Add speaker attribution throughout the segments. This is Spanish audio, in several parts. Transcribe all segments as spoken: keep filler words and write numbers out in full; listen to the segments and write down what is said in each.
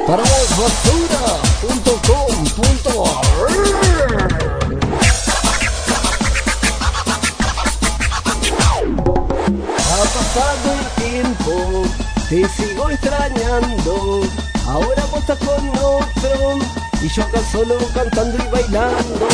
Speaker 1: para vos basura punto com punto ar. Ha pasado el tiempo, te sigo extrañando. Ahora vos estás con otro y yo acá solo cantando y bailando.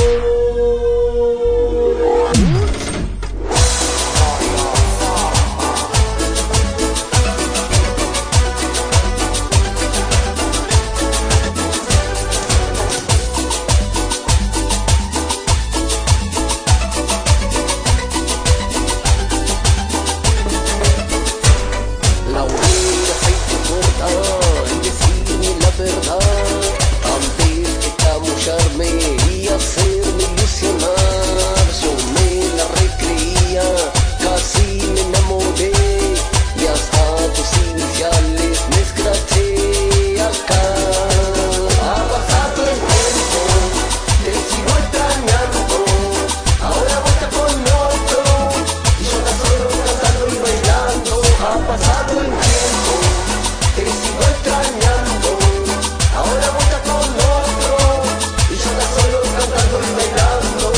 Speaker 2: Y hacerme ilusionar, yo me la recreía, casi me enamoré y hasta tus iniciales me escraché acá. Ha pasado el tiempo, te sigo extrañando, ahora vos estás con otro y yo acá solo cantando y bailando. Ha pasado el tiempo, te sigo extrañando, ahora vos estás con otro y yo acá solo cantando y bailando.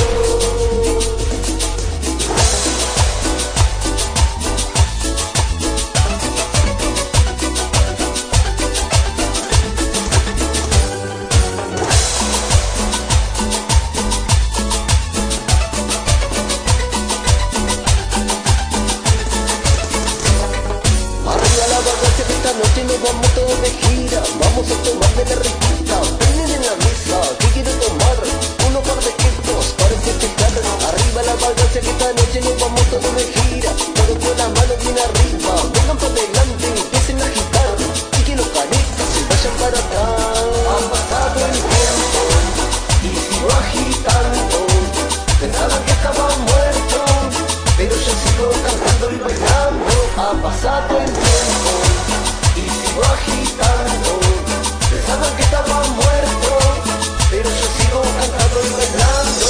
Speaker 2: Arriba la vagancia que esta noche nos vamos todos de gira. Vamos a tomar de la riquita, prenden en la mesa, que quiero tomar unos par de estos para festejar. Arriba la vagancia que esta noche nos vamos todos de gira. Todos con las manos bien arriba, vengan para adelante, empiecen a agitar y que los caretas se vayan para atrás. Ha pasado el tiempo y sigo agitando, pensaban que estaba muerto, pero yo sigo cantando y bailando. Ha pasado el tiempo y sigo agitando, pensaban que estaba muerto, pero yo sigo cantando y bailando.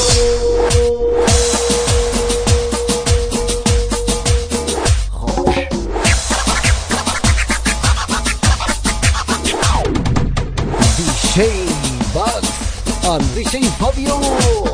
Speaker 1: D J Bugs and D J Fabio.